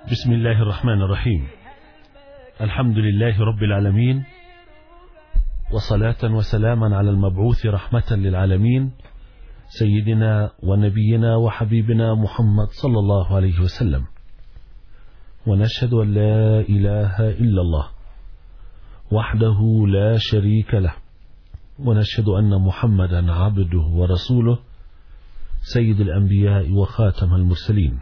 بسم الله الرحمن الرحيم. الحمد لله رب العالمين، وصلاة وسلاما على المبعوث رحمة للعالمين سيدنا ونبينا وحبيبنا محمد صلى الله عليه وسلم. ونشهد أن لا إله إلا الله وحده لا شريك له، ونشهد أن محمدا عبده ورسوله سيد الأنبياء وخاتم المرسلين.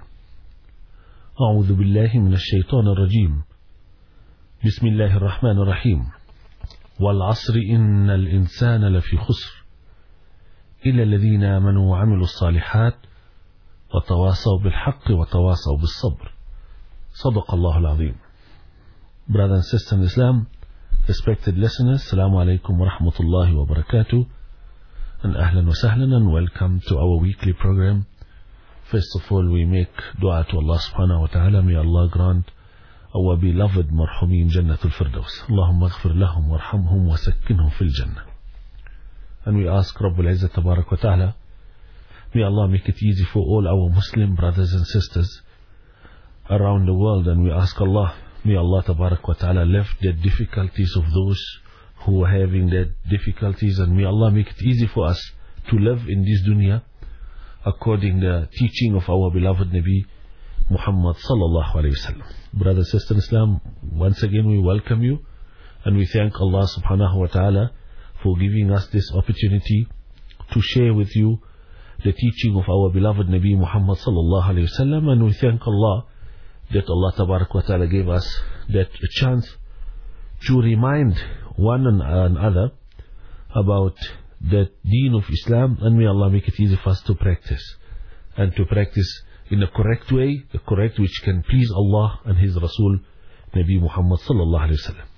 أعوذ بالله من الشيطان الرجيم. بسم الله الرحمن الرحيم. والعصر إن الإنسان لفي خسر إلا الذين آمنوا وعملوا الصالحات وتواصوا بالحق وتواصوا بالصبر. صدق الله العظيم. Brothers and sisters in Islam, respected listeners, Assalamu alaikum wa rahmatullahi wa barakatuh, and ahlan wa sahlan, and welcome to our weekly program. First of all, we make dua to Allah subhanahu wa ta'ala. May Allah grant our beloved marhumin Jannatul Firdaus. Allahumma aghfir lahum warhamhum wa sakkinhum fil Jannah. And we ask Rabbul Izzat Tabarak wa ta'ala, may Allah make it easy for all our Muslim brothers and sisters around the world. And we ask Allah, may Allah Tabarak wa ta'ala lift the difficulties of those who are having their difficulties, and may Allah make it easy for us to live in this dunya according to the teaching of our beloved Nabi Muhammad sallallahu alayhi wa sallam. Brothers and sisters in Islam, once again we welcome you, and we thank Allah subhanahu wa ta'ala for giving us this opportunity to share with you the teaching of our beloved Nabi Muhammad sallallahu alayhi wa sallam. And we thank Allah that Allah tabarak wa ta'ala gave us that chance to remind one another about the deen of Islam, and may Allah make it easy for us to practice, and to practice in the correct way, the correct which can please Allah and His Rasul Nabi Muhammad sallallahu alayhi wa sallam.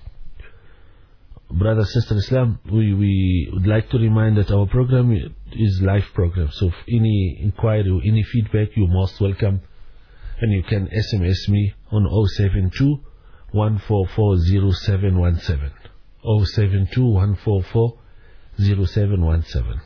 Brothers and sisters in Islam, we would like to remind that our program is live program, so if any inquiry or any feedback, you're most welcome, and you can SMS me on 072 1440717 072 144 0717.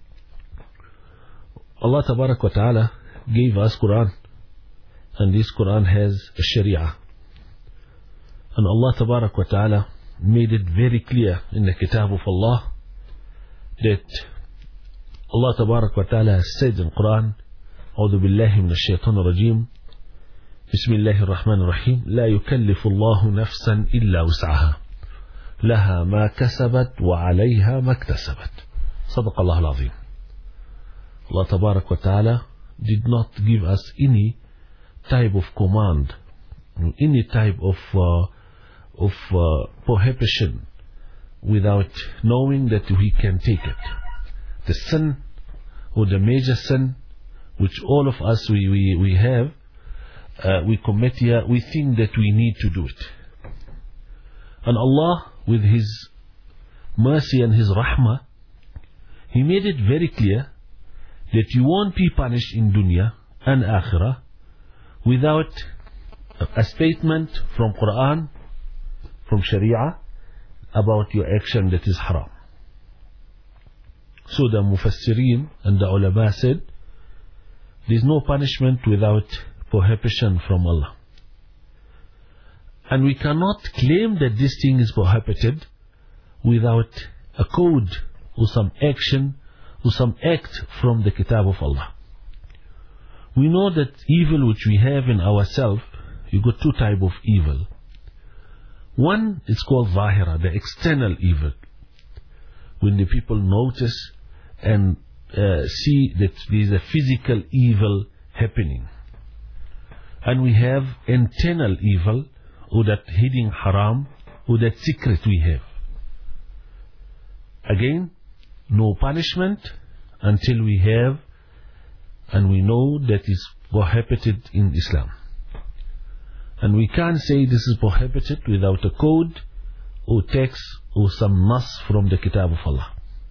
Allah Tabarak wa Ta'ala gave us Quran, and this Quran has a Sharia, and Allah Tabarak wa Ta'ala made it very clear in the Kitab of Allah that Allah Tabarak wa Ta'ala has said in Quran, أعوذ بالله من الشيطان الرجيم بسم الله الرحمن الرحيم لا يكلف الله نفسا إلا وسعها لها ما كسبت وعليها ما اكتسبت. صدق الله العظيم. Allah Tabarak wa Ta'ala did not give us any type of command, any type of prohibition without knowing that we can take it. The sin or the major sin which all of us we have, we commit here, we think that we need to do it. And Allah, with His mercy and His rahmah, He made it very clear that you won't be punished in dunya and akhirah without a statement from Quran, from Sharia, about your action that is haram. So the Mufassirin and the ulama said, there is no punishment without prohibition from Allah. And we cannot claim that this thing is prohibited without a code or some action or some act from the Kitab of Allah. We know that evil which we have in ourselves, you got two types of evil. One is called Zahira, the external evil, when the people notice and see that there is a physical evil happening. And we have internal evil, or that hidden haram, or that secret we have. Again, no punishment until we have and we know that is prohibited in Islam. And we can't say this is prohibited without a code or text or some nas from the Kitab of Allah.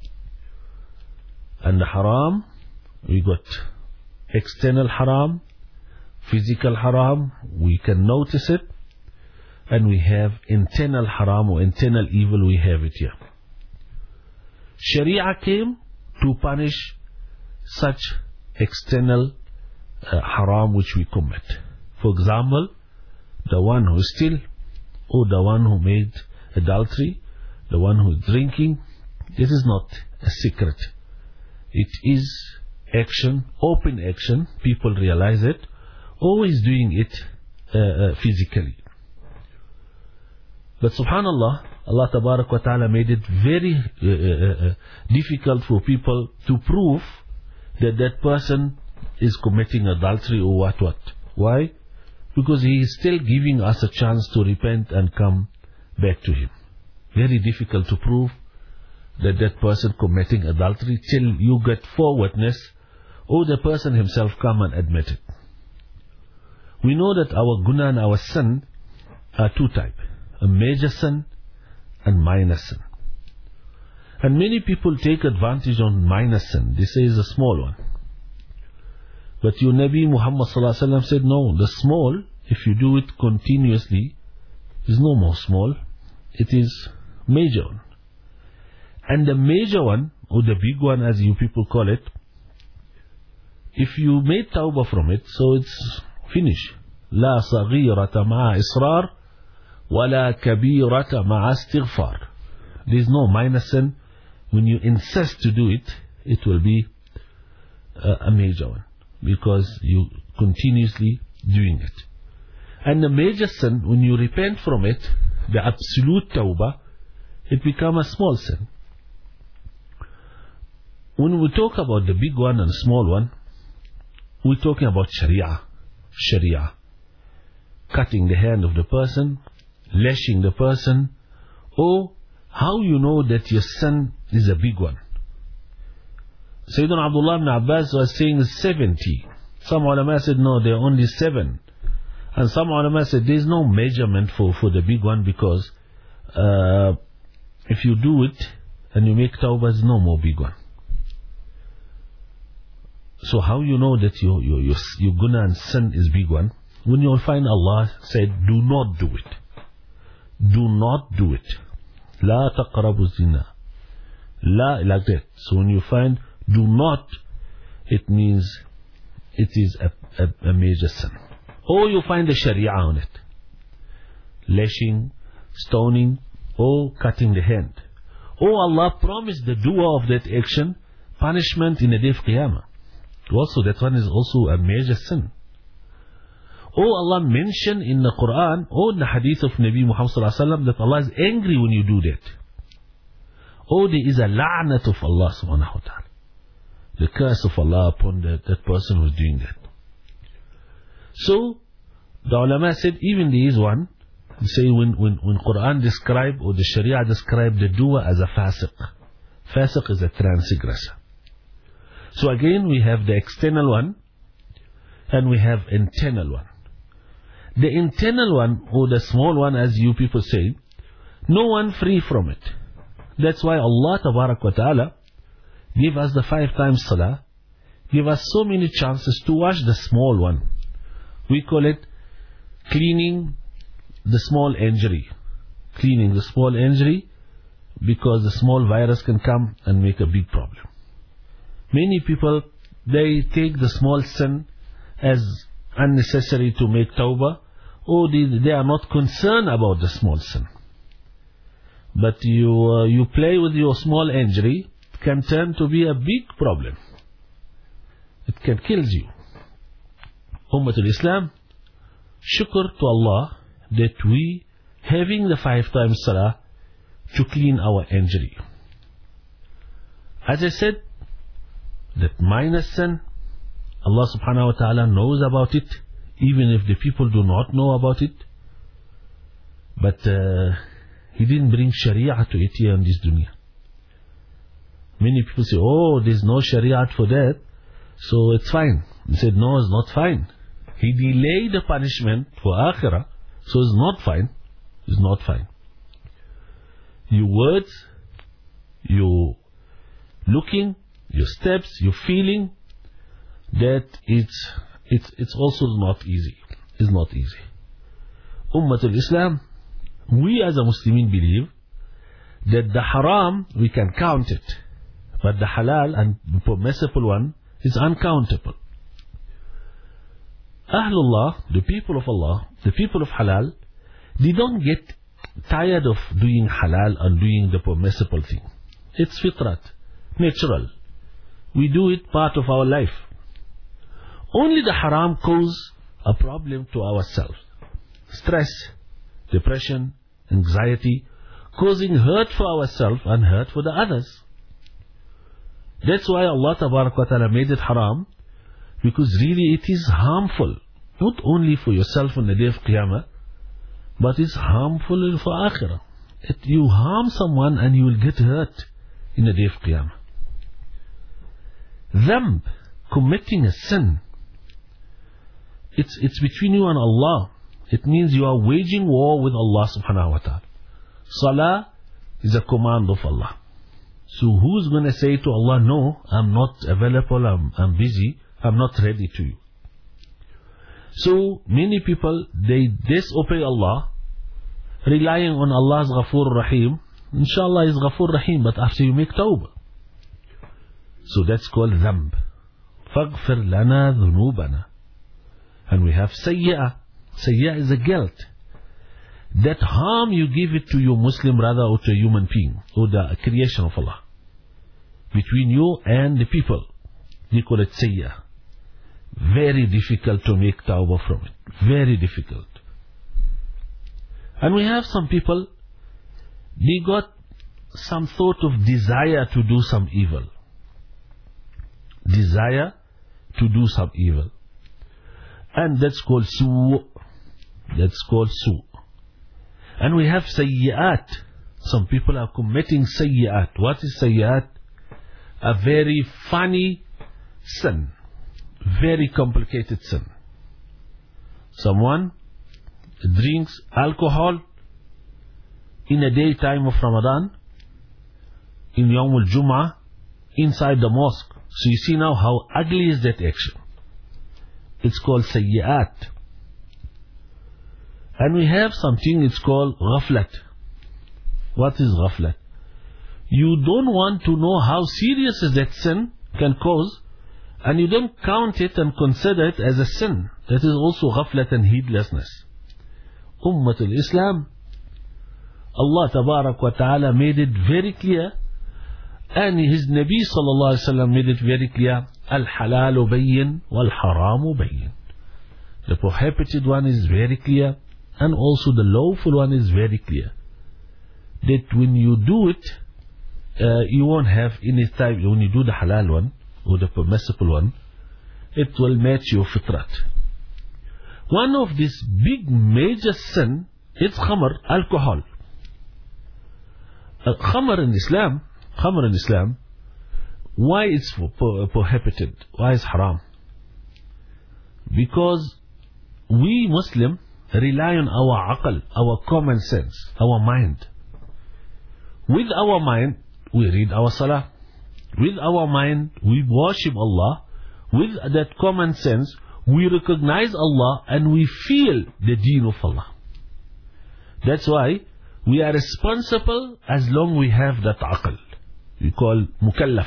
And the haram, we got external haram, physical haram, we can notice it, and we have internal haram or internal evil, we have it here. Sharia came to punish such external haram which we commit. For example, the one who is still, or the one who made adultery, the one who is drinking. It is not a secret. It is action, open action. People realize it. Always doing it physically. But subhanallah, Allah Tabarak wa Ta'ala made it very difficult for people to prove that that person is committing adultery or what. Why? Because He is still giving us a chance to repent and come back to Him. Very difficult to prove that that person committing adultery till you get 4 witnesses or the person himself come and admit it. We know that our guna and our sin are 2 types. A major sin and minor sin. And many people take advantage on minor sin. They say it's a small one. But your Nabi Muhammad sallallahu alaihi wasallam said, no, the small, if you do it continuously, is no more small. It is major one. And the major one, or the big one as you people call it, if you made tawbah from it, so it's finished. لا صغيرة مع إصرار ولا كبيرة مع استغفار. There is no minor sin. When you insist to do it, it will be a major one, because you continuously doing it. And the major sin, when you repent from it, the absolute tawbah, it becomes a small sin. When we talk about the big one and the small one, we're talking about Sharia. Cutting the hand of the person, lashing the person, or how you know that your sin is a big one. Sayyidina Abdullah ibn Abbas was saying 70. Some ulama said no, there are only 7. And some ulama said there is no measurement for the big one, because if you do it and you make tawbah, there's no more big one. So how you know that your guna and sin is big one? When you'll find Allah said, do not do it. Do not do it. La taqrabu zina. La, like that. So when you find do not, it means it is a major sin. Or you find the Sharia on it. Lashing, stoning, or cutting the hand. Or Allah promised the doer of that action punishment in the day of Qiyamah. Also, that one is also a major sin. Or Allah mentioned in the Quran or in the hadith of Nabi Muhammad sallallahu alaihi wasallam that Allah is angry when you do that. Or there is a la'nat of Allah subhanahu wa ta'ala. The curse of Allah upon that person who is doing that. So, the ulama said even there is one. They say when Quran describe or the Sharia describe the doer as a fasiq. Fasiq is a transgressor. So again we have the external one and we have internal one. The internal one, or the small one as you people say, no one free from it. That's why Allah Tabarak wa Ta'ala give us the 5 times salah, give us so many chances to wash the small one. We call it cleaning the small injury. Cleaning the small injury, because the small virus can come and make a big problem. Many people, they take the small sin as unnecessary to make tawbah, or they are not concerned about the small sin. But you play with your small injury, it can turn to be a big problem. It can kill you. Ummatul Islam, shukr to Allah that we having the 5 times salah to clean our injury. As I said, that minor sin, Allah subhanahu wa ta'ala knows about it, even if the people do not know about it. But He didn't bring Sharia to it here in this dunya. Many people say, oh, there's no Sharia for that, so it's fine. He said, no, it's not fine. He delayed the punishment for akhirah, so it's not fine. It's not fine. Your words, your looking, your steps, your feeling, that it's also not easy. It's not easy. Ummatul Islam, we as a Muslimin believe that the haram, we can count it, but the halal and permissible one is uncountable. Ahlullah, the people of Allah, the people of halal, they don't get tired of doing halal and doing the permissible thing. It's fitrat, natural. We do it part of our life. Only the haram causes a problem to ourselves. Stress, depression, anxiety, causing hurt for ourselves and hurt for the others. That's why Allah Ta'ala made it haram, because really it is harmful, not only for yourself on the day of Qiyamah, but it's harmful for Akhirah. If you harm someone and you will get hurt in the day of Qiyamah. Dhanb, committing a sin, it's between you and Allah. It means you are waging war with Allah subhanahu wa ta'ala. Salah is a command of Allah. So who's going to say to Allah, no, I'm not available, I'm busy, I'm not ready to you. So many people, they disobey Allah, relying on Allah's Ghafoor Rahim. Inshallah is Ghafoor Rahim, but after you make tawbah. So that's called dhanb. فَاغْفِرْ لَنَا ذُنُوبَنَا. And we have sayyah. Sayyah is a guilt. That harm you give it to your Muslim brother or to a human being, or the creation of Allah. Between you and the people. They call it sayyah. Very difficult to make tawbah from it. Very difficult. And we have some people, they got some sort of desire to do some evil. Desire to do some evil. And that's called su'. That's called su'. And we have sayyi'at. Some people are committing sayyi'at. What is sayyi'at? A very funny sin. Very complicated sin. Someone drinks alcohol in the daytime of Ramadan, in Yawm al-Jum'ah, inside the mosque. So you see now how ugly is that action. It's called sayyi'at. And we have something, it's called ghaflat. What is ghaflat? You don't want to know how serious is that sin can cause, and you don't count it and consider it as a sin. That is also ghaflat and heedlessness. Ummatul Islam, Allah Tabarak wa Ta'ala made it very clear, and His Nabi Sallallahu Alaihi Wasallam made it very clear, Al-halalu bayyin wal-haramu bayyin. The prohibited one is very clear, and also the lawful one is very clear. That when you do it, you won't have any time. When you do the halal one, or the permissible one, it will match your fitrat. One of these big major sin is khamr, alcohol. Khamr in Islam, why it's prohibited? Why is haram? Because we Muslim rely on our aql, our common sense, our mind. With our mind, we read our salah. With our mind, we worship Allah. With that common sense, we recognize Allah and we feel the deen of Allah. That's why we are responsible as long we have that aql. We call mukallaf.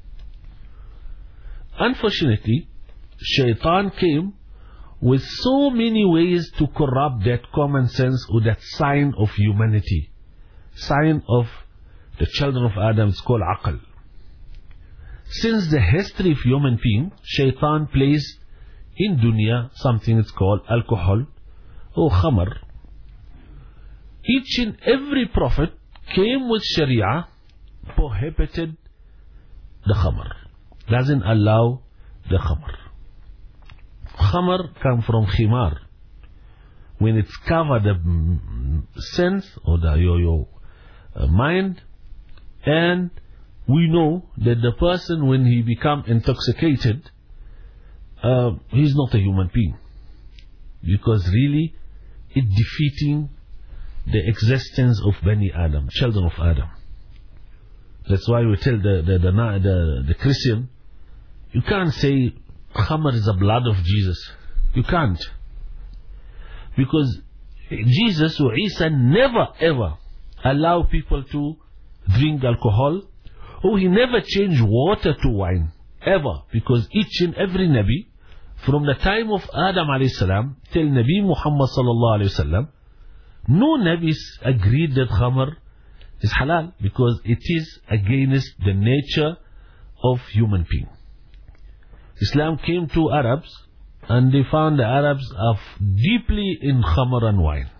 Unfortunately, shaitan came with so many ways to corrupt that common sense or that sign of humanity. Sign of the children of Adam is called aql. Since the history of human being, shaitan plays in dunya something it's called alcohol or khamr. Each and every prophet came with sharia, prohibited the khamr. Doesn't allow the khamr. Khamr comes from khimar. When it's covered the sense or your mind, and we know that the person, when he becomes intoxicated, he's not a human being, because really it's defeating the existence of Bani Adam, children of Adam. That's why we tell the Christian, you can't say khamr is the blood of Jesus. You can't, because Jesus or Isa never ever allow people to drink alcohol, or he never changed water to wine, ever, because each and every Nabi from the time of Adam alayhi salam till Nabi Muhammad sallallahu alayhi wasallam, no Nabis agreed that khamr is halal because it is against the nature of human being. Islam came to Arabs and they found the Arabs are deeply in khamr and wine.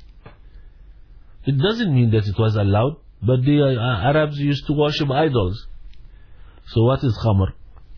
It doesn't mean that it was allowed, but the Arabs used to worship idols. So what is khamr?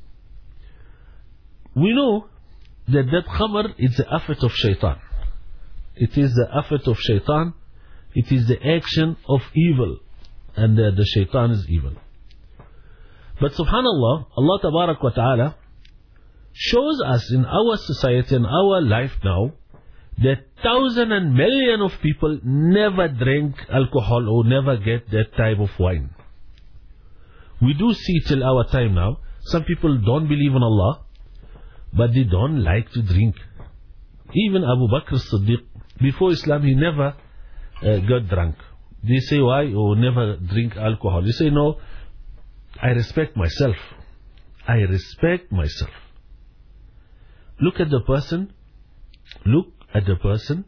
We know that khamr is the effort of shaitan. It is the effort of shaitan. It is the action of evil. And the shaitan is evil. But subhanallah, Allah tabarak wa ta'ala shows us in our society and our life now that thousands and millions of people never drink alcohol or never get that type of wine. We do see till our time now, some people don't believe in Allah, but they don't like to drink. Even Abu Bakr as-Siddiq, before Islam, he never got drunk. They say, why? Oh, never drink alcohol. They say, no, I respect myself. I respect myself. Look at the person. Look at the person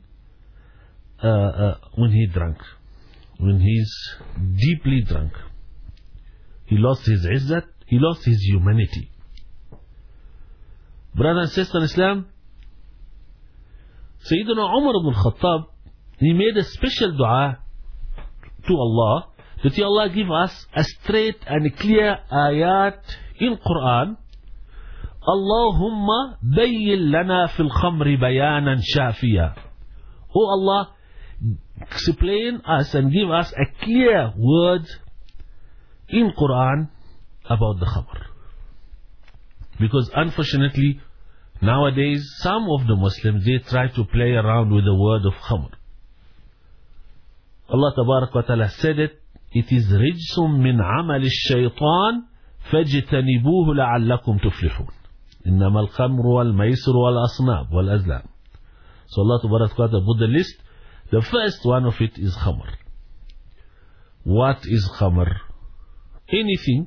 when he drunk. When he's deeply drunk. He lost his izzat. He lost his humanity. Brother and sister in Islam, Sayyidina Umar ibn Khattab, he made a special dua to Allah, that Ya Allah give us a straight and clear ayat in Quran. Allahumma bayyin lana fil khamri bayanan shafiya. Oh Allah, explain us and give us a clear word in Quran about the khamr. Because unfortunately, nowadays, some of the Muslims, they try to play around with the word of khamr. Allah tabarak wa ta'ala said it, it is rijsum min amal al-shaytan fajtanibuhu la'allakum tuflihun. Innama al-khamru wal-maysir wal-asnab wal-azlam. So Allah tabarak wa ta'ala put the list. The first one of it is khamr. What is khamr? Anything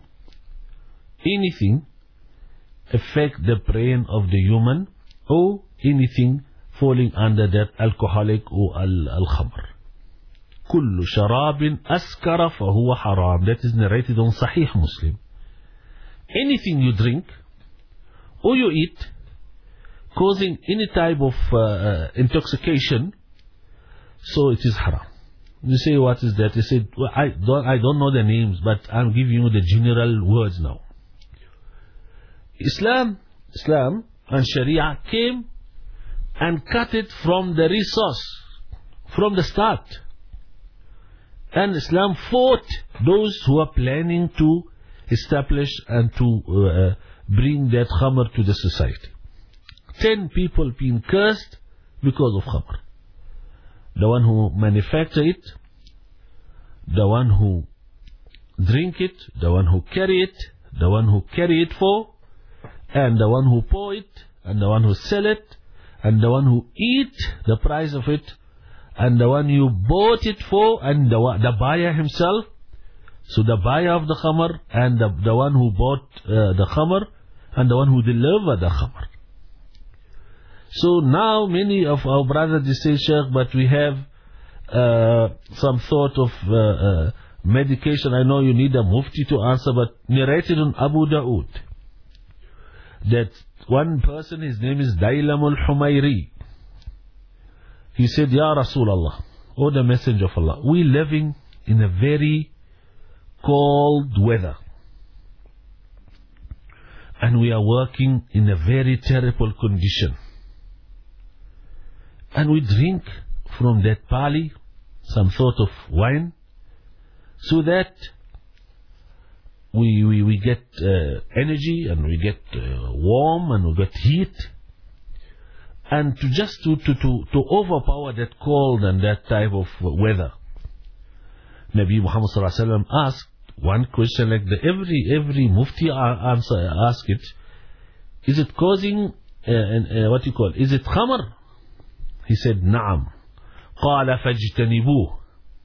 affect the brain of the human, or anything falling under that alcoholic or al-khamr. كل شراب أسكر فهو حرام. That is narrated on Sahih Muslim. Anything you drink or you eat causing any type of intoxication, so it is haram. You say, what is that? You say, well, I don't know the names, but I'm giving you the general words now. Islam and Sharia came and cut it from the resource, from the start. And Islam fought those who are planning to establish and to bring that khamr to the society. 10 people being cursed because of khamr. The one who manufacture it, the one who drink it, the one who carry it, the one who carry it for, and the one who pour it, and the one who sell it, and the one who eat the price of it, and the one you bought it for, and the buyer himself. So the buyer of the khamr, and the one who bought the khamr, and the one who delivered the khamr. So now many of our brothers, they say, Sheikh, but we have some sort of medication. I know you need a mufti to answer, but narrated on Abu Dawood that one person, his name is Dailam al-Humayri. He said, Ya Rasulullah, O the Messenger of Allah, we living in a very cold weather. And we are working in a very terrible condition. And we drink from that pali some sort of wine, so that we get energy, and we get warm, and we get heat. And to overpower that cold and that type of weather. Nabi Muhammad sallallahu alaihi wasallam asked one question like every mufti ask it. Is it causing what you call? Is it khamr? He said, Naam. قال فاجتنبوه.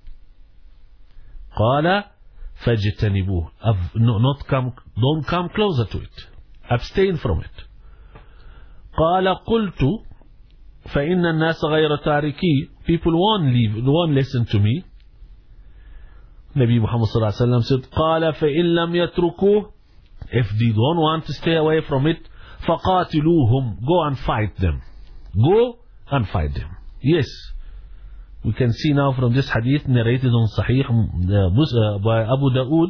قال فاجتنبوه. Don't come closer to it. Abstain from it. قال قلت فإن الناس غير تاركي. People won't listen to me. Nabi Muhammad sallallahu alaihi wasallam said, قال فإن لم يتركوه, if they don't want to stay away from it, فقاتلوهم, go and fight them. Go and fight them. Yes, we can see now from this hadith narrated on Sahih by Abu Dawood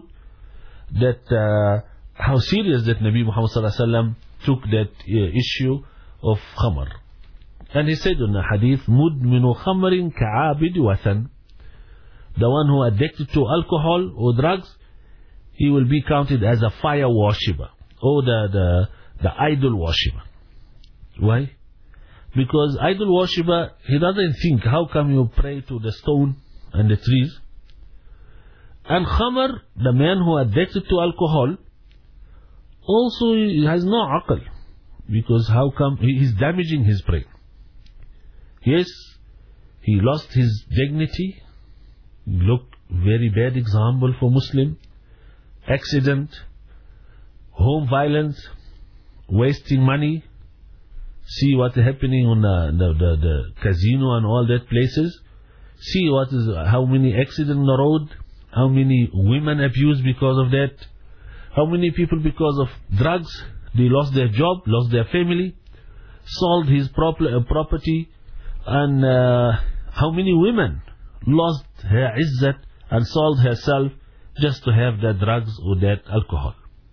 that how serious that Nabi Muhammad sallallahu alaihi wasallam took that issue of khamr. And he said in the hadith, مُدْمِنُ خَمْرٍ كَعَابِدِ وَثَنٍ, the one who addicted to alcohol or drugs, he will be counted as a fire worshipper or the idol worshipper. Why? Because idol worshipper, he doesn't think, how come you pray to the stone and the trees? And khamr, the man who addicted to alcohol, also he has no aql, because how come he is damaging his brain? Yes, he lost his dignity. Look, very bad example for Muslim. Accident, home violence, wasting money. See what is happening on the casino and all that places. See how many accidents on the road, how many women abused because of that, how many people because of drugs, they lost their job, lost their family, sold his property, and how many women lost her izzat and sold herself just to have that drugs or that alcohol.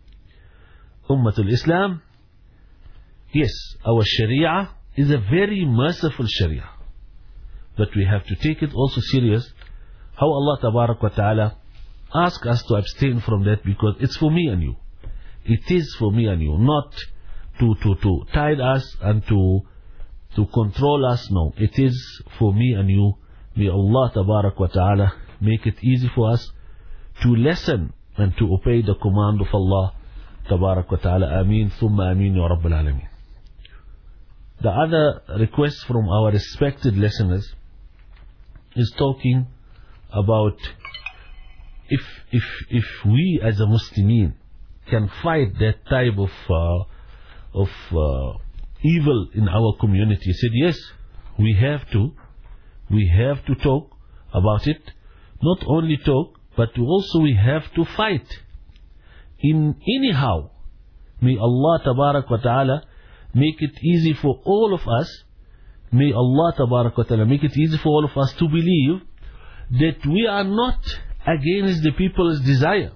Ummatul Islam, yes, our Sharia is a very merciful Sharia, but we have to take it also serious. How Allah Tabarak wa Ta'ala ask us to abstain from that, because it's for me and you. It is for me and you, not to tide us and to control us. No, it is for me and you. May Allah Tabarak wa Ta'ala make it easy for us to listen and to obey the command of Allah Tabarak wa Ta'ala. Ameen, thumma ameen, ya Rabbil Alameen. The other request from our respected listeners is talking about if we as a Muslimin can fight that type of evil in our community. He said, yes, we have to talk about it. Not only talk, but also we have to fight. In anyhow, may Allah Tabarak wa Ta'ala make it easy for all of us. May Allah Tabarak wa Ta'ala make it easy for all of us to believe that we are not against the people's desire.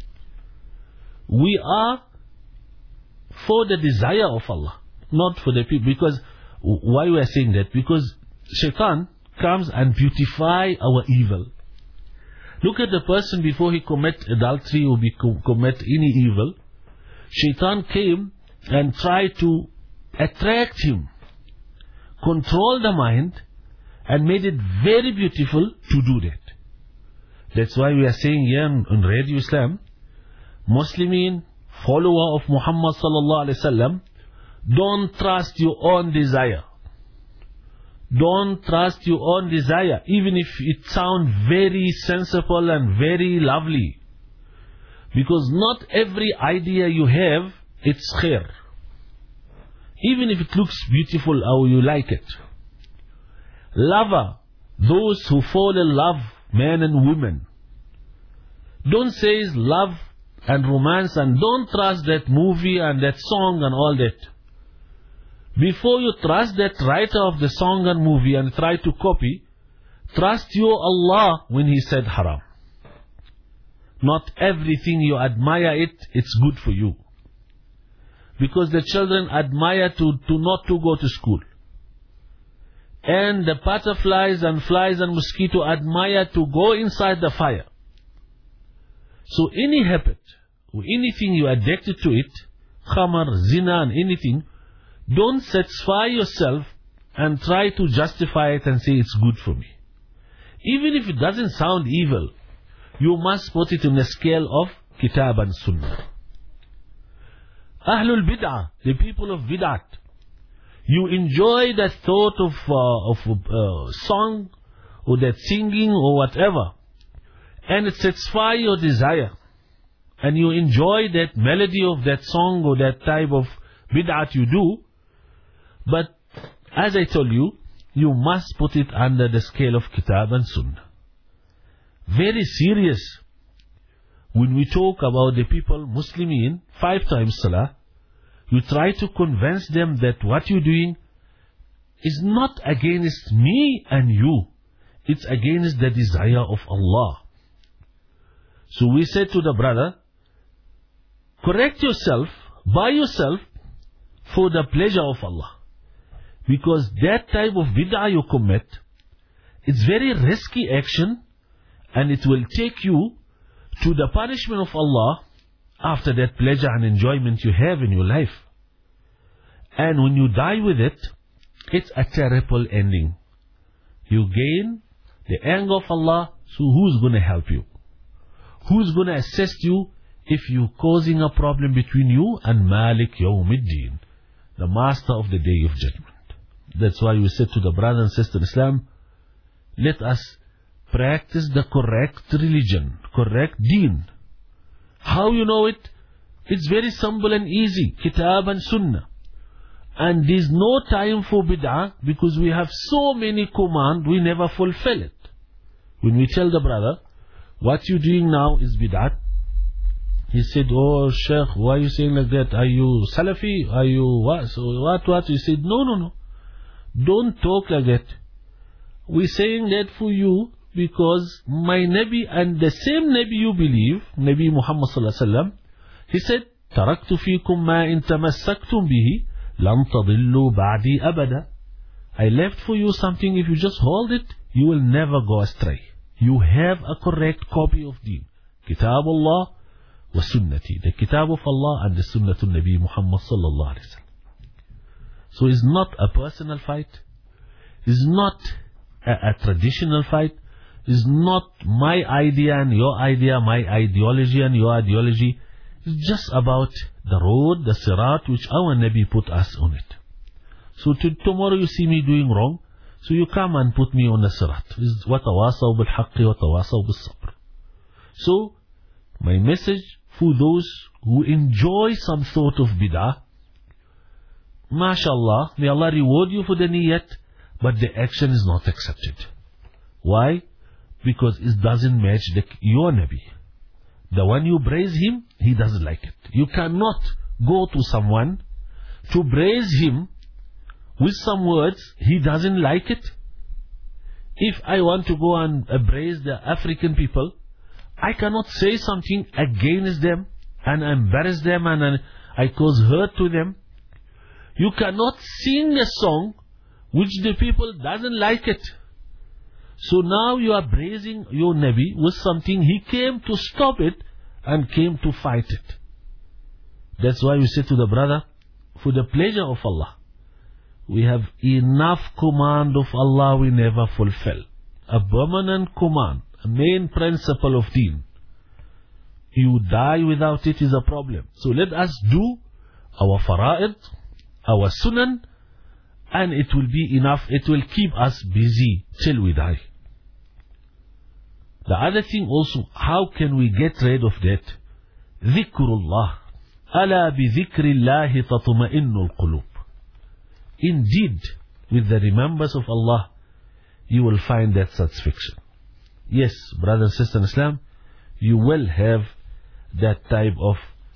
We are for the desire of Allah, not for the people. Because why we are saying that? Because Shaitan comes and beautify our evil. Look at the person before he commit adultery or commit any evil. Shaitan came and tried to attract him, control the mind, and made it very beautiful to do that. That's why we are saying here on Radio Islam, Muslimin, follower of Muhammad sallallahu alaihi wasallam, don't trust your own desire. Don't trust your own desire, even if it sounds very sensible and very lovely. Because not every idea you have, it's khair. Even if it looks beautiful or you like it. Lover, those who fall in love, men and women. Don't say love and romance, and don't trust that movie and that song and all that. Before you trust that writer of the song and movie and try to copy, trust your Allah when He said haram. Not everything you admire it's good for you. Because the children admire to not to go to school. And the butterflies and flies and mosquito admire to go inside the fire. So any habit, or anything you are addicted to it, khamar, zina and anything, don't satisfy yourself and try to justify it and say it's good for me. Even if it doesn't sound evil, you must put it in a scale of Kitab and Sunnah. Ahlul Bid'ah, the people of Bid'ah, you enjoy that thought of song or that singing or whatever, and it satisfies your desire, and you enjoy that melody of that song or that type of bid'ah you do. But as I told you, you must put it under the scale of Kitab and Sunnah. Very serious. When we talk about the people, Muslimin, 5 times Salah, you try to convince them that what you're doing is not against me and you. It's against the desire of Allah. So we said to the brother, correct yourself by yourself for the pleasure of Allah. Because that type of bid'ah you commit, it's very risky action, and it will take you to the punishment of Allah after that pleasure and enjoyment you have in your life. And when you die with it, it's a terrible ending. You gain the anger of Allah, so who's going to help you? Who's going to assist you if you're causing a problem between you and Malik Yawmiddin, the master of the Day of Judgment? That's why we said to the brother and sister in Islam, let us practice the correct religion, correct deen. How you know it? It's very simple and easy. Kitab and Sunnah. And there's no time for bid'ah because we have so many commands, we never fulfill it. When we tell the brother, what you're doing now is bid'ah, he said, oh Sheikh, why are you saying like that? Are you Salafi? Are you what? So what? He said, no. Don't talk like that. We're saying that for you because my Nabi and the same Nabi you believe, Nabi Muhammad sallallahu alaihi wasallam, he said, تَرَكْتُ فِيكُمْ مَا إِن تَمَسَّكْتُمْ بِهِ لَمْ تَضِلُّوا بَعْدِي أَبَدًا. I left for you something, if you just hold it, you will never go astray. You have a correct copy of deen. Kitab Allah wa Sunnati. The Kitab of Allah and the Sunnatul Nabi Muhammad sallallahu alaihi wasallam. So it's not a personal fight. It's not a traditional fight. It's not my idea and your idea, my ideology and your ideology. It's just about the road, the sirat, which our Nabi put us on it. So tomorrow you see me doing wrong, so you come and put me on the sirat. وَتَوَاصَوْا بِالْحَقِّ وَتَوَاصَوْا بِالصَّبْرِ. So, my message for those who enjoy some sort of bid'ah, MashaAllah, may Allah reward you for the niyat, but the action is not accepted. Why? Because it doesn't match your Nabi. The one you praise him, he doesn't like it. You cannot go to someone to praise him with some words, he doesn't like it. If I want to go and praise the African people, I cannot say something against them and embarrass them and I cause hurt to them. You cannot sing a song which the people doesn't like it. So now you are praising your Nabi with something he came to stop it and came to fight it. That's why we say to the brother, for the pleasure of Allah, we have enough command of Allah we never fulfill. A permanent command, a main principle of deen. You die without it is a problem. So let us do our fara'id, our sunan, and it will be enough. It will keep us busy till we die. The other thing also, how can we get rid of that? Dhikrullah. Ala bi dhikrillahi tatma'innu al-qulub. Indeed, with the remembrance of Allah, you will find that satisfaction. Yes, brothers and sisters in Islam, you will have that type of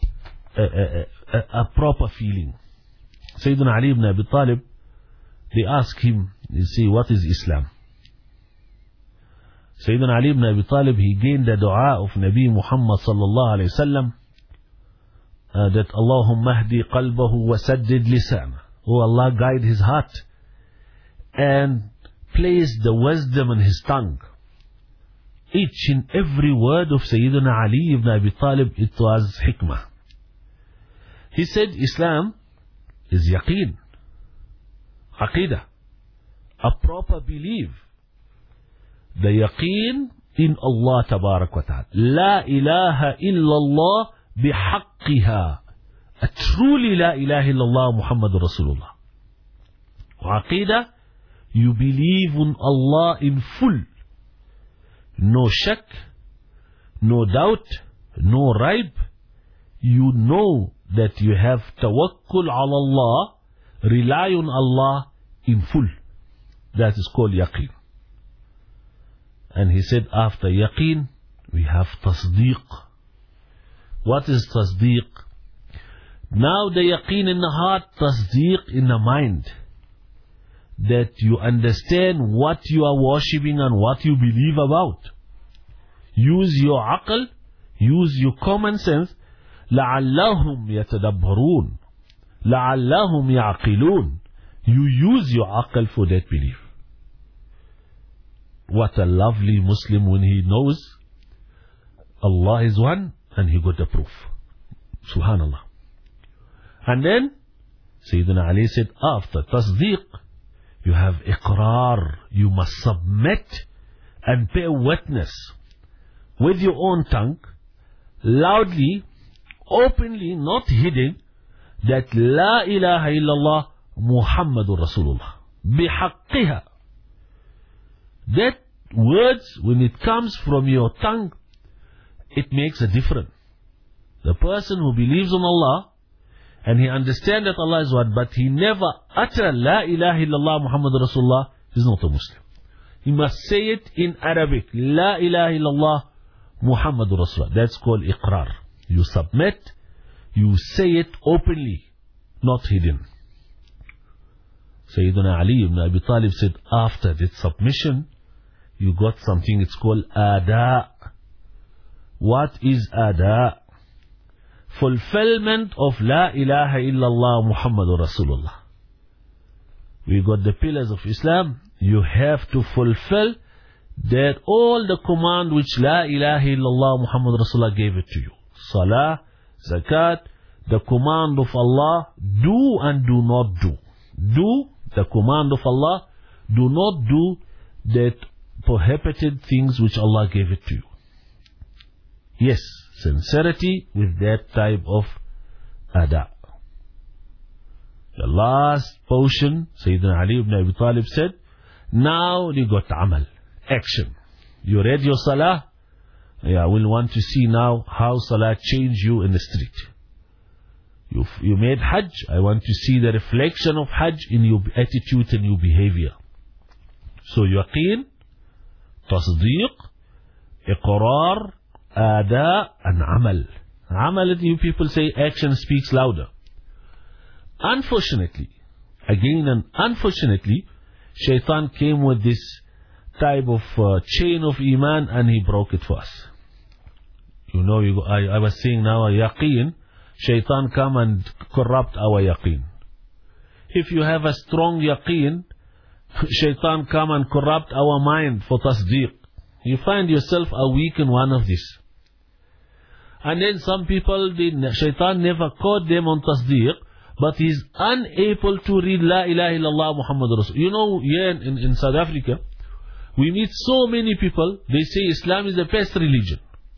a proper feeling. Sayyidina Ali ibn Abi Talib, they ask him, you see, what is Islam? Sayyidina Ali ibn Abi Talib, he gained the dua of Nabi Muhammad sallallahu alayhi wa sallam, that Allahumma hdi qalbahu wa saddid lisanah. Oh Allah, guide his heart and place the wisdom in his tongue. Each and every word of Sayyidina Ali ibn Abi Talib, it was hikmah. He said Islam is yaqeen, aqidah, a proper belief. The yaqeen in Allah tabarak wa ta'ala. La ilaha illallah bihaqqiha. A truly la ilaha illallah Muhammadur Rasulullah. Aqidah, you believe in Allah in full. No shak, no doubt, no raib. You know that you have tawakkul ala Allah, rely on Allah in full. That is called yaqeen. And he said after yaqeen, we have tasdeeq. What is tasdeeq? Now the yaqeen in the heart, tasdeeq in the mind. That you understand what you are worshipping and what you believe about. Use your aql, use your common sense. لَعَلَّهُمْ يَتَدَبَّرُونَ لَعَلَّهُمْ يَعْقِلُونَ. You use your aql for that belief. What a lovely Muslim when he knows Allah is one and he got the proof. Subhanallah. And then Sayyidina Ali said, after tasdeeq, you have iqrar. You must submit and bear witness with your own tongue, loudly, openly, not hidden, that La ilaha illallah Muhammadur Rasulullah. Bihaqqiha. That words, when it comes from your tongue, it makes a difference. The person who believes on Allah, and he understands that Allah is one, but he never utter La ilaha illallah Muhammadur Rasulullah, is not a Muslim. He must say it in Arabic. La ilaha illallah Muhammadur Rasulullah. That's called iqrar. You submit, you say it openly, not hidden. Sayyidina Ali ibn Abi Talib said, after that submission, you got something, it's called ada. What is ada? Fulfillment of La ilaha illallah Muhammadur Rasulullah. We got the pillars of Islam. You have to fulfill that all the command which La ilaha illallah Muhammadur Rasulullah gave it to you. Salah, zakat, the command of Allah, do and do not do. Do the command of Allah, do not do that prohibited things which Allah gave it to you. Yes, sincerity with that type of ada. The last portion, Sayyidina Ali ibn Abi Talib said, now you got amal, action. You read your salah? Yeah, we'll want to see now how salah changed you in the street. You made hajj, I want to see the reflection of hajj in your attitude and your behavior. So yaqeen, tasdeeq, iqrar, ada and amal. Amal, you people say action speaks louder. Unfortunately, Shaitan came with this type of chain of iman and he broke it for us. You know, I was saying now yaqeen, Shaitan come and corrupt our yaqeen. If you have a strong yaqeen, Shaitan come and corrupt our mind for tasdeeq. You find yourself a weak in one of these. And then some people, Shaitan never caught them on tasdeeq, but he's unable to read La ilaha illallah Muhammadur Rasul. You know, here in South Africa, we meet so many people, they say Islam is the best religion.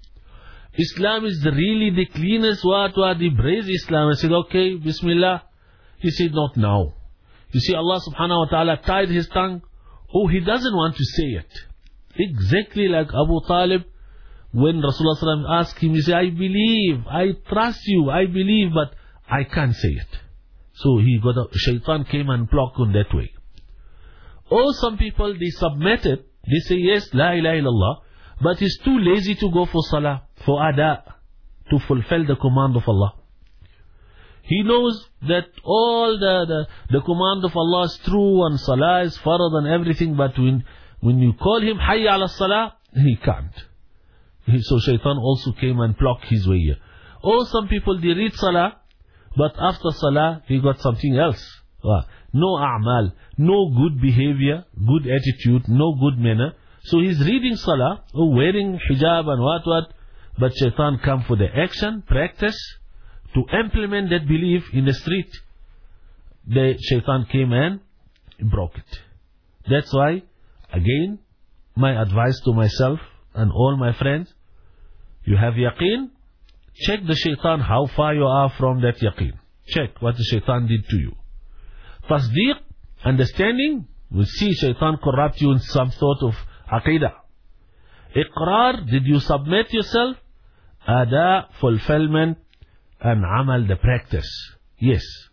Islam is really the cleanest, they praise Islam. I said, okay, Bismillah. He said, not now. You see, Allah subhanahu wa ta'ala tied his tongue. Oh, he doesn't want to say it. Exactly like Abu Talib, when Rasulullah sallallahu alaihi wasallam asked him, he said, I believe, I trust you, I believe, but I can't say it. So Shaitan came and blocked on that way. Or some people, they submitted, they say, yes, La ilaha illallah, but he's too lazy to go for salah, for ada, to fulfill the command of Allah. He knows that all the command of Allah is true and salah is farad and everything, but when you call him hayya ala salah, he can't. So Shaitan also came and blocked his way here. Or some people, they read salah, but after salah, he got something else. No a'mal, no good behavior, good attitude, no good manner. So he's reading salah, or wearing hijab and what, but Shaitan come for the action, practice, to implement that belief in the street. The Shaitan came and broke it. That's why, again, my advice to myself and all my friends, you have yaqeen, check the Shaitan how far you are from that yaqeen. Check what the Shaitan did to you. Tasdeeq, understanding, will see Shaitan corrupt you in some sort of aqidah. Iqrar, did you submit yourself? Ada, fulfillment, and amal, the practice. Yes,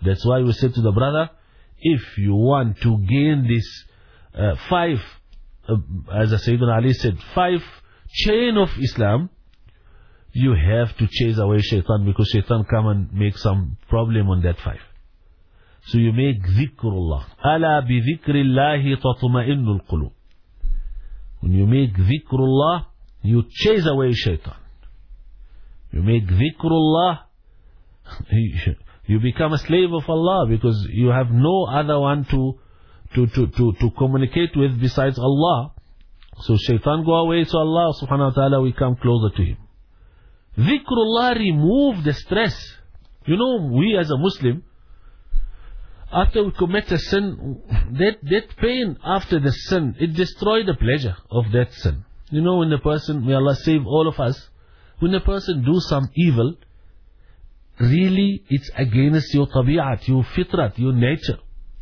That's why we said to the brother, if you want to gain this 5, as Sayyidina Ali said, 5 chain of Islam, you have to chase away shaitan, because shaitan come and make some problem on that 5. So you make dhikrullah. Ala bi dhikrillahi tatma'innul qulub. When you make dhikrullah, you chase away shaitan. You make dhikrullah, you become a slave of Allah, because you have no other one to communicate with besides Allah. So shaitan go away, so Allah subhanahu wa ta'ala, we come closer to him. Dhikrullah remove the stress. You know, we as a Muslim, after we commit a sin, that pain after the sin, it destroys the pleasure of that sin. You know, when a person, may Allah save all of us, when a person do some evil, really it's against your tabi'at, your fitrat, your nature.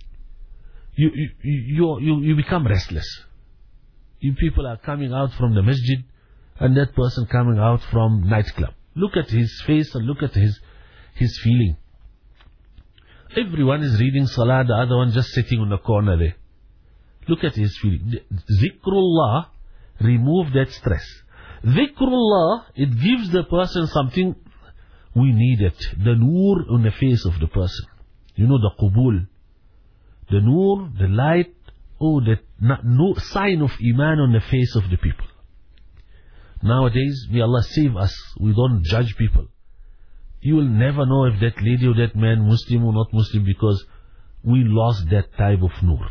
You become restless. You people are coming out from the masjid, and that person coming out from nightclub. Look at his face and look at his feeling. Everyone is reading salah, the other one just sitting on the corner there. Look at his feeling. Zikrullah remove that stress. Dhikrullah, it gives the person something we needed. The nur on the face of the person. You know, the qubul. The nur, the light, no sign of iman on the face of the people. Nowadays, may Allah save us, we don't judge people. You will never know if that lady or that man Muslim or not Muslim, because we lost that type of nur.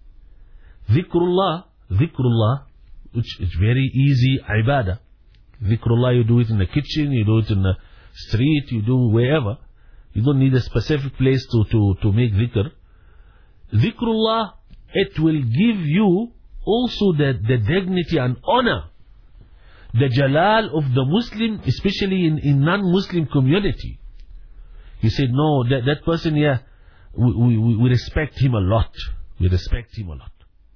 Dhikrullah, which is very easy ibadah. Dhikrullah, you do it in the kitchen, you do it in the street, you do wherever. You don't need a specific place to make dhikr. Dhikrullah, it will give you also the dignity and honor, the jalal of the Muslim, especially in non-Muslim community. You said, no, that person here, we respect him a lot. We respect him a lot.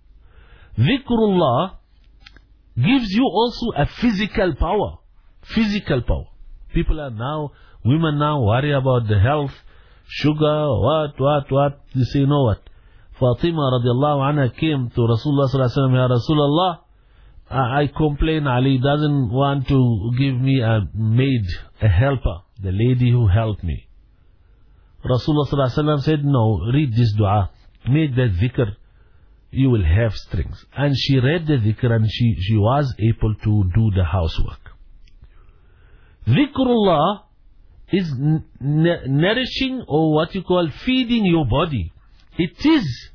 Dhikrullah gives you also a physical power. Physical power. People are now, women now worry about the health, sugar, what. You say, you know what? Fatima radiallahu anha came to Rasulullah sallallahu alaihi wasallam, Ya Rasulullah, I complain, Ali doesn't want to give me a maid, a helper, the lady who helped me. Rasulullah sallallahu alaihi wasallam said, no, read this dua, make that dhikr, you will have strength. And she read the dhikr and she was able to do the housework. Dhikrullah is nourishing, or what you call feeding your body. It is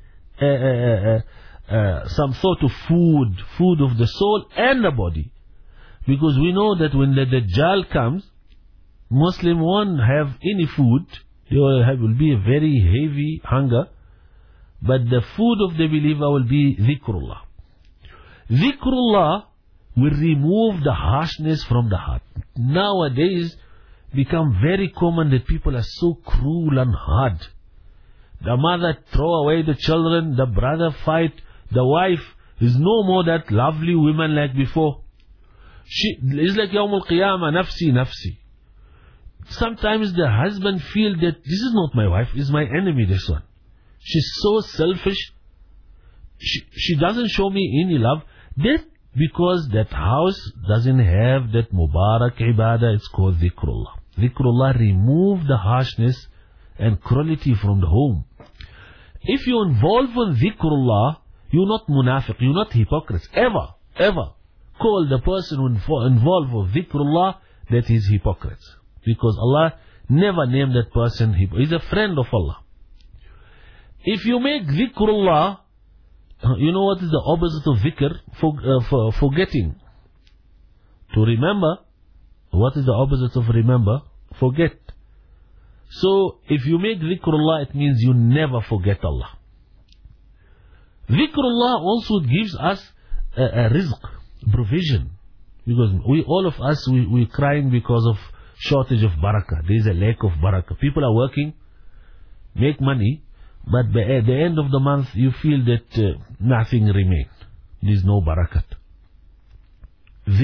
some sort of food of the soul and the body. Because we know that when the Dajjal comes, Muslim won't have any food. They will be a very heavy hunger. But the food of the believer will be dhikrullah. Dhikrullah will remove the harshness from the heart. Nowadays, become very common that people are so cruel and hard. The mother throw away the children, the brother fight, the wife is no more that lovely woman like before. She is like Yawm al-Qiyamah, nafsi. Sometimes the husband feel that this is not my wife, is my enemy, this one. She's so selfish. She doesn't show me any love. That because that house doesn't have that Mubarak ibadah, it's called dhikrullah. Dhikrullah remove the harshness and cruelty from the home. If you involve in dhikrullah, you're not munafiq, you're not hypocrite. Ever call the person who involved with dhikrullah that he's hypocrite. Because Allah never named that person hypocrite. He's a friend of Allah. If you make dhikrullah, you know what is the opposite of dhikr? Forgetting. To remember, what is the opposite of remember? Forget. So, if you make dhikrullah, it means you never forget Allah. Dhikrullah also gives us a rizq, provision. Because all of us, we're crying because of shortage of barakah. There is a lack of barakah. People are working, make money, but by the end of the month, you feel that nothing remains. There is no barakat.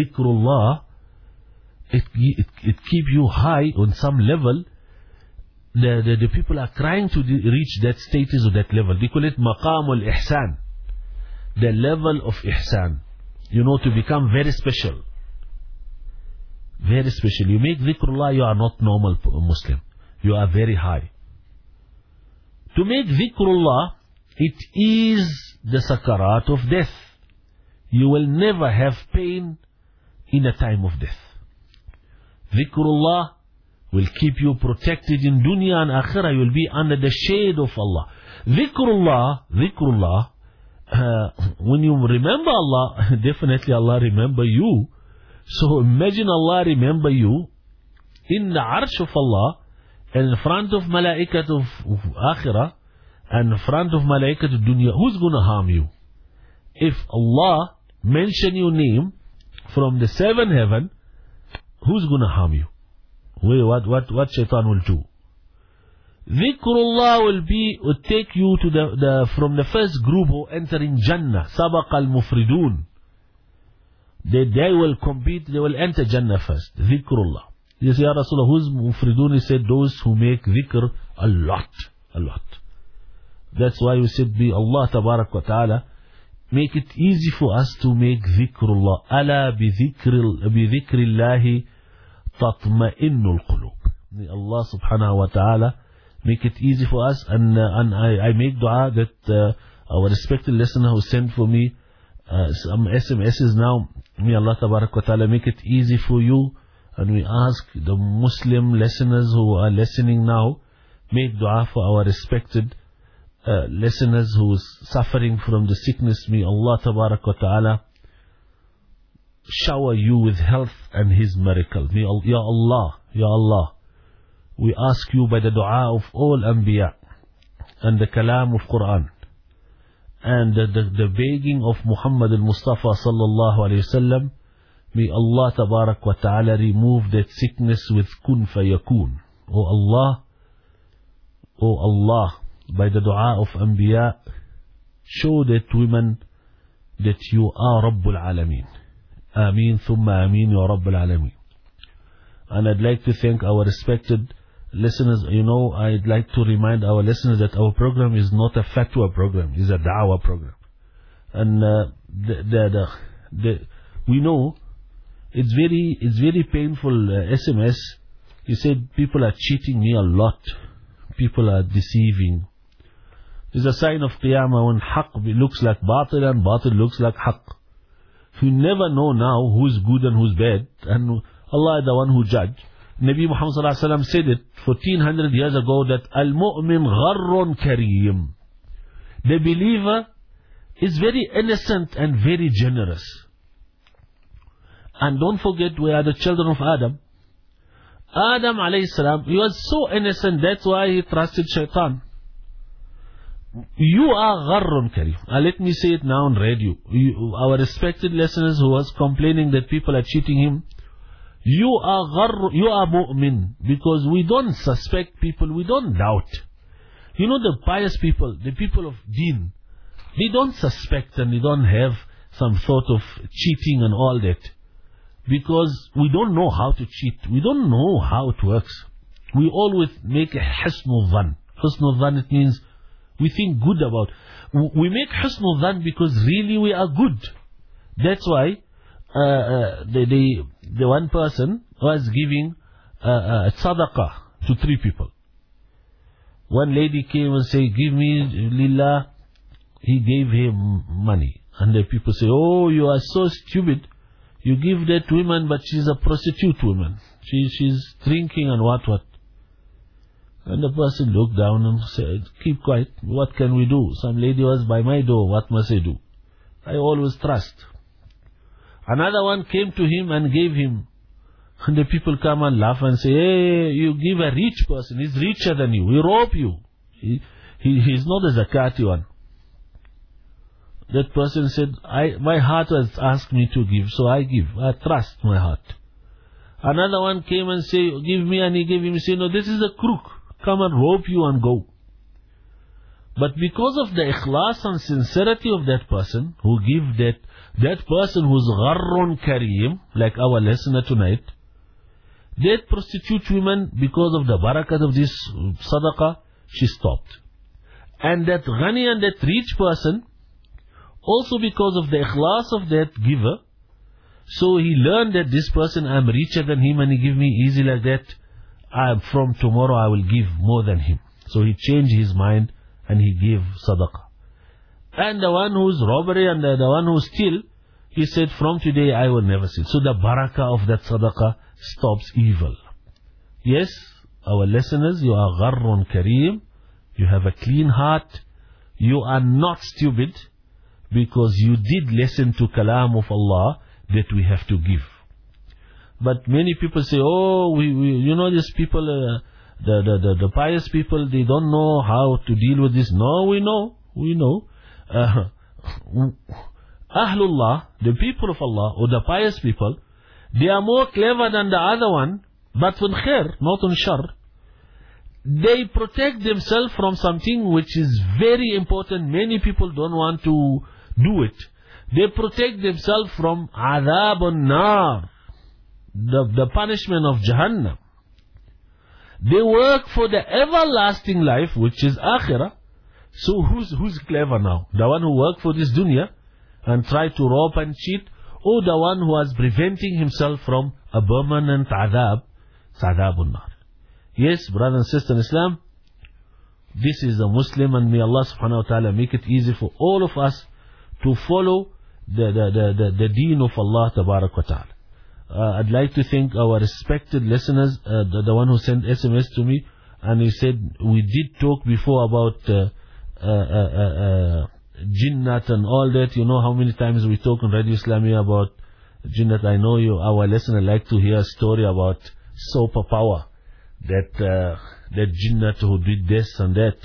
Dhikrullah, it keeps you high on some level. the people are trying to reach that status or that level. They call it maqam al-ihsan. The level of ihsan. To become very special. Very special. You make dhikrullah, you are not normal Muslim. You are very high. To make dhikrullah, it is the sakarat of death. You will never have pain in a time of death. Dhikrullah will keep you protected in dunya and akhirah. You will be under the shade of Allah. Dhikrullah, when you remember Allah, definitely Allah remember you. So imagine Allah remember you in the arsh of Allah and in front of malaikat of akhirah and in front of malaikat of dunya. Who's going to harm you? If Allah mention your name from the 7th heaven, who's going to harm you? What shaitan will do? Dhikrullah will take you to from the first group who enter in Jannah, Sabaq al-Mufridun. They will compete, they will enter Jannah first. Dhikrullah. You say, Ya Rasulullah, who's Mufridun? He said, those who make dhikr a lot. That's why we said, Allah Tabarak wa Ta'ala, make it easy for us to make dhikrullah. Ala bi dhikrillahi tatma'innul qulub. May Allah Subhanahu wa Ta'ala make it easy for us. And I make dua that our respected listener who sent for me some SMSs now, may Allah Tabarak wa Ta'ala make it easy for you. And we ask the Muslim listeners who are listening now, make dua for our respected listeners who is suffering from the sickness. May Allah Tabarak wa Ta'ala shower you with health and His miracle. May Ya Allah, we ask you by the dua of all Anbiya and the kalam of Quran and the begging of Muhammad al-Mustafa sallallahu alayhi wasallam, may Allah Tabarak wa Ta'ala remove that sickness with kun fayakun. Oh Allah, by the dua of Anbiya, show that women that you are Rabbul Alameen. Ameen thumma ameen ya Rabbul Alameen. And I'd like to thank our respected listeners. I'd like to remind our listeners that our program is not a fatwa program, it's a da'wah program. And we know it's very painful. SMS, you said people are cheating me a lot. People are deceiving. It's a sign of Qiyamah when haqq looks like batil and batil looks like haqq. You never know now who's good and who's bad, and Allah is the one who judge. Nabi Muhammad sallallahu alaihi wasallam said it 1400 years ago that al-mu'min gharrun kareem. The believer is very innocent and very generous. And don't forget, we are the children of Adam. Adam alayhi salam, he was so innocent, that's why he trusted shaitan. You are gharrun kareem. Let me say it now on radio. Our respected listeners who was complaining that people are cheating him, you are mu'min, because we don't suspect people, we don't doubt. The pious people, the people of deen, they don't suspect and they don't have some sort of cheating and all that. Because we don't know how to cheat. We don't know how it works. We always make a husnul dhan. Husnul dhan, it means we think good about. We make husnul dhan because really we are good. That's why the one person was giving sadaqah to 3 people. One lady came and said, give me lillah. He gave him money. And the people say, oh, you are so stupid. You give that woman, but she's a prostitute woman. She's drinking and what. And the person looked down and said, keep quiet. What can we do? Some lady was by my door. What must I do? I always trust. Another one came to him and gave him. And the people come and laugh and say, hey, you give a rich person. He's richer than you. He rob you. He's not a zakati one. That person said, my heart has asked me to give, so I give. I trust my heart. Another one came and said, give me, and he gave him. He said, no, this is a crook. Come and rob you and go. But because of the ikhlas and sincerity of that person, who give that person who's gharrun kareem, like our listener tonight, That prostitute women, because of the barakat of this sadaqah, she stopped. And that ghani and that rich person, also because of the ikhlas of that giver, so he learned that this person, I am richer than him and he give me easy like that, from tomorrow I will give more than him. So he changed his mind and he gave sadaqah. And the one who's robbery and the one who steal, he said, from today I will never steal. So the barakah of that sadaqah stops evil. Yes, our listeners, you are gharrun kareem, you have a clean heart, you are not stupid, because you did listen to kalam of Allah that we have to give. But many people say, oh, you know, these people, the pious people, they don't know how to deal with this. No, we know. Ahlullah, the people of Allah, or the pious people, they are more clever than the other one, but on khair, not on shar. They protect themselves from something which is very important. Many people don't want to do it. They protect themselves from adhab an-nar, the punishment of Jahannam. They work for the everlasting life, which is akhirah. So who's clever now? The one who work for this dunya and try to rob and cheat, or the one who is preventing himself from a permanent adhab, adhab an-nar. Yes, brother and sister in Islam, this is a Muslim, and may Allah subhanahu wa ta'ala make it easy for all of us to follow the deen of Allah tabarak wa ta'ala. I'd like to thank our respected listeners, the one who sent SMS to me, and he said, we did talk before about Jinnat and all that. You know how many times we talk on Radio Islamia about Jinnat. I know our listener like to hear a story about superpower, that Jinnat who did this and that.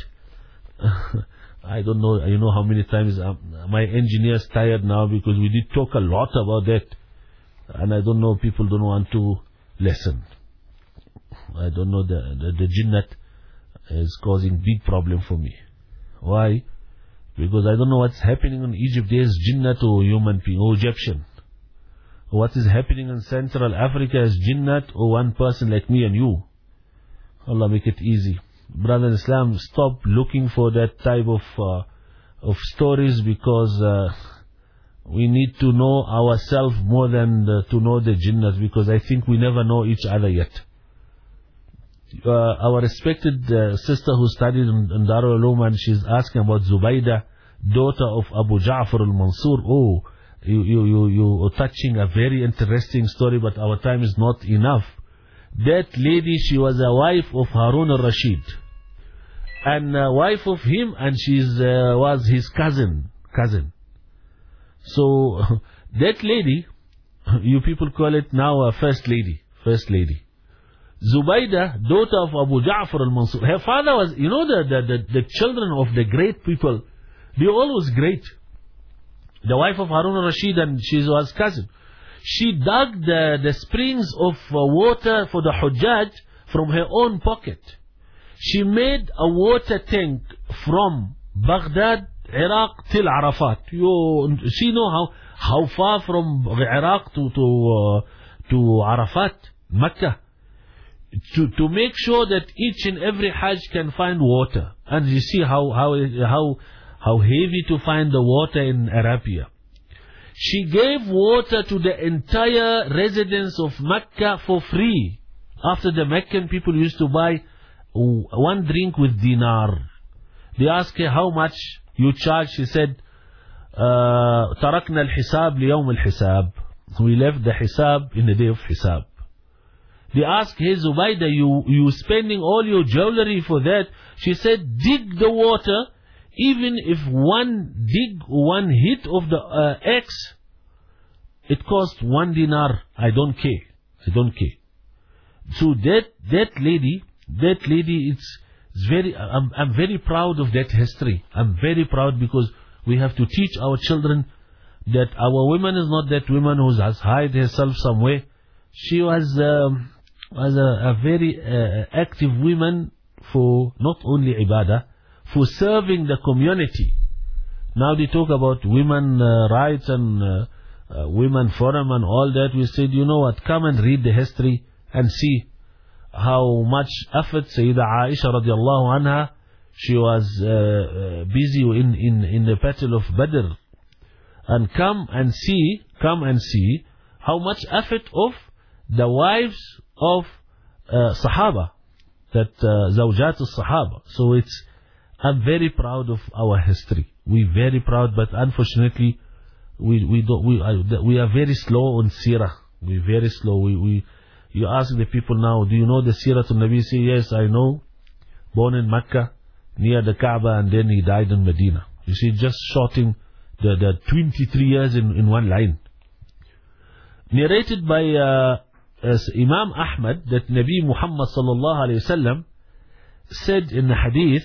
I don't know, you know how many times my engineer's tired now, because we did talk a lot about that, and I don't know, people don't want to listen. I don't know, the Jinnat is causing big problem for me. Why? Because I don't know what's happening in Egypt. There's Jinnat or human being or Egyptian. What is happening in Central Africa is Jinnat or one person like me and you. Allah make it easy. Brother in Islam, stop looking for that type of stories, because we need to know ourselves more than to know the Jinnat, because I think we never know each other yet. Our respected sister who studied in Darul Uloom, and she's asking about Zubaydah, daughter of Abu Ja'far al-Mansur. Oh, you are touching a very interesting story, but our time is not enough. That lady, she was a wife of Harun al-Rashid, and wife of him, and she was his cousin. So that lady, you people call it now a first lady. Zubaydah, daughter of Abu Ja'far al-Mansur. Her father was, you know, the children of the great people, they always great. The wife of Harun al-Rashid, and she was cousin. She dug the springs of water for the Hujjaj from her own pocket. She made a water tank from Baghdad, Iraq till Arafat. She know how far from Iraq to Arafat, Mecca, to make sure that each and every Hajj can find water. And you see how heavy to find the water in Arabia. She gave water to the entire residents of Mecca for free. After the Meccan people used to buy one drink with dinar. They asked her, how much you charge? She said, تركنا الحساب ليوم الحساب. We left the hisab in the day of hisab. They asked, hey Zubaydah, you spending all your jewelry for that? She said, dig the water. Even if one hit of the axe, it costs 1 dinar. I don't care. So that lady, it's very. I'm very proud of that history. I'm very proud, because we have to teach our children that our woman is not that woman who has hide herself somewhere. She was a very active woman for not only ibadah, for serving the community. Now they talk about women rights and women forum and all that. We said, you know what, come and read the history and see how much effort Sayyidah Aisha radiallahu anha, she was busy in the battle of Badr. And come and see how much effort of the wives of Sahaba, that Zawjat al-Sahaba. So I'm very proud of our history. We're very proud, but unfortunately, we are very slow on Sirah. We're very slow. You ask the people now, do you know the Sirah to Nabi? Say, yes, I know. Born in Mecca, near the Kaaba, and then he died in Medina. You see, just shorting the 23 years in one line. Narrated by Imam Ahmad that Nabi Muhammad sallallahu alayhi wasallam said in the hadith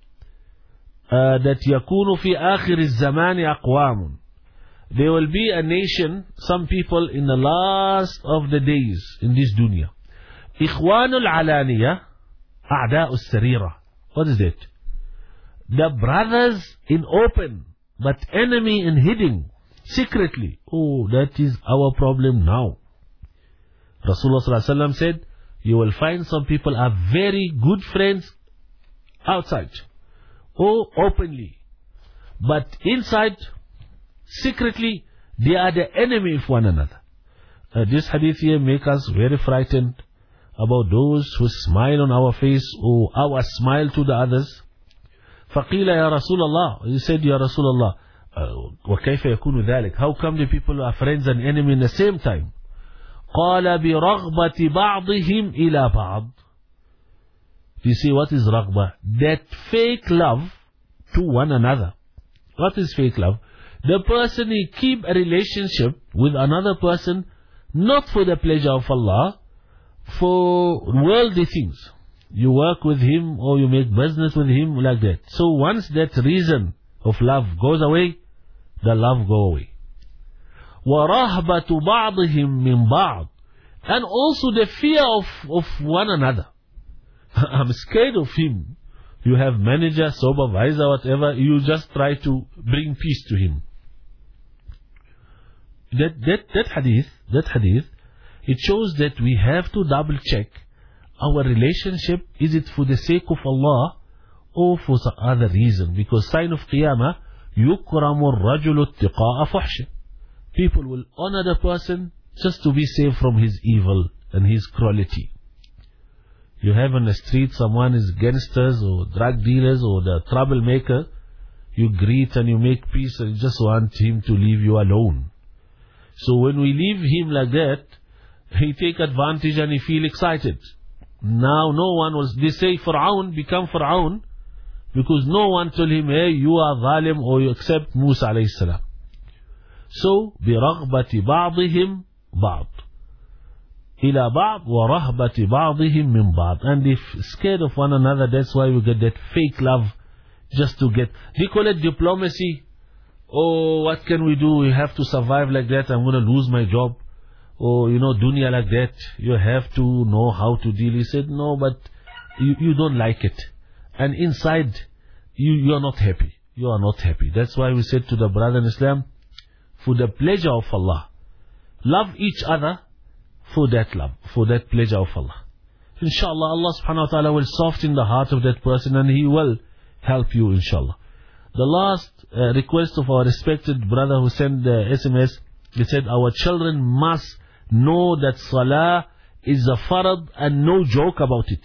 that يكون في آخر الزمان أقوام. There will be a nation, some people in the last of the days in this dunya. إخوان العلانية أعداء السريرة. What is that? The brothers in open, but enemy in hidden, secretly. Oh, that is our problem now. Rasulullah sallallahu alaihi wasallam said, you will find some people are very good friends outside, or openly, but inside, secretly, they are the enemy of one another. This hadith here makes us very frightened about those who smile on our face or our smile to the others. فقيل يا رسول الله, he said, يا رسول الله, وكيف يكون ذلك? How come the people are friends and enemy in the same time? قال برغبة بعضهم إلى بعض. You see, what is رغبة? That fake love to one another. What is fake love? The person, he keep a relationship with another person not for the pleasure of Allah, for worldly things. You work with him or you make business with him like that. So once that reason of love goes away, the love go away. وَرَهْبَةُ بَعْضِهِمْ مِنْ بَعْضٍ. And also the fear of one another. I'm scared of him. You have manager, supervisor, whatever, you just try to bring peace to him. That hadith, it shows that we have to double check our relationship. Is it for the sake of Allah or for some other reason? Because sign of Qiyamah, يُكْرَمُ الرَّجُلُ اتِّقَاءَ فُحْشٍ. People will honor the person just to be safe from his evil and his cruelty. You have on the street someone is gangsters or drug dealers or the troublemaker, you greet and you make peace and you just want him to leave you alone. So when we leave him like that, he take advantage and he feel excited. Now no one was, they say Fir'aun become Fir'aun because no one told him, hey, you are zalim, or you accept Musa alayhi salam. So, بِرَغْبَةِ بَعْضِهِمْ بَعْضٍ إِلَى بَعْضٍ وَرَهْبَةِ بَعْضِهِمْ مِنْ بَعْضٍ. And they scared of one another, that's why we get that fake love, just to get, they call it diplomacy. Oh, what can we do? We have to survive like that, I'm going to lose my job. Or, dunya like that, you have to know how to deal. He said, no, but you don't like it. And inside, you are not happy. You are not happy. That's why we said to the brother in Islam, for the pleasure of Allah, love each other for that love, for that pleasure of Allah. Inshallah, Allah subhanahu wa ta'ala will soften the heart of that person and He will help you, inshallah. The last request of our respected brother who sent the SMS, he said, our children must know that Salah is a farad and no joke about it.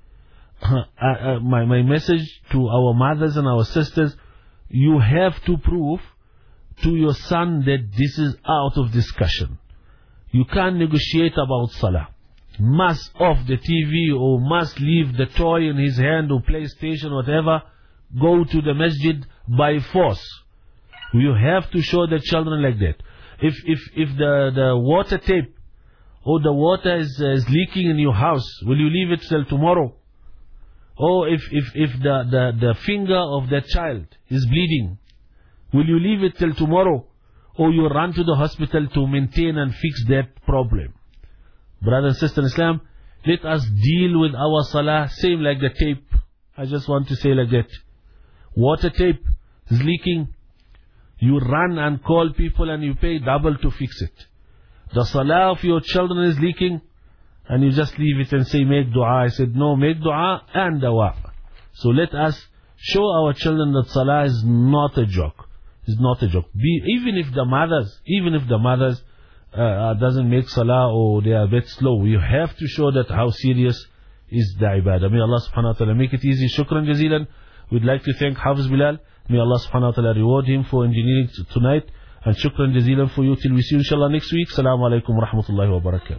My message to our mothers and our sisters, you have to prove to your son that this is out of discussion. You can't negotiate about Salah. Must off the TV or must leave the toy in his hand or PlayStation, whatever, go to the masjid by force. You have to show the children like that. If the water tape or the water is leaking in your house, will you leave it till tomorrow? Or if the finger of that child is bleeding, will you leave it till tomorrow? Or you run to the hospital to maintain and fix that problem? Brother and sister in Islam, let us deal with our Salah same like the tape. I just want to say like that. Water tape is leaking. You run and call people and you pay double to fix it. The Salah of your children is leaking. and you just leave it and say, make dua. I said, no, make dua and dawah. So let us show our children that salah is not a joke. It's not a joke. Even if the mothers doesn't make salah or they are a bit slow, you have to show that how serious is the ibadah. May Allah subhanahu wa ta'ala make it easy. Shukran jazilan. We'd like to thank Hafiz Bilal. May Allah subhanahu wa ta'ala reward him for engineering tonight. And shukran jazilan for you. Till we see you inshallah next week. Assalamu alaikum wa rahmatullahi wa barakatuh.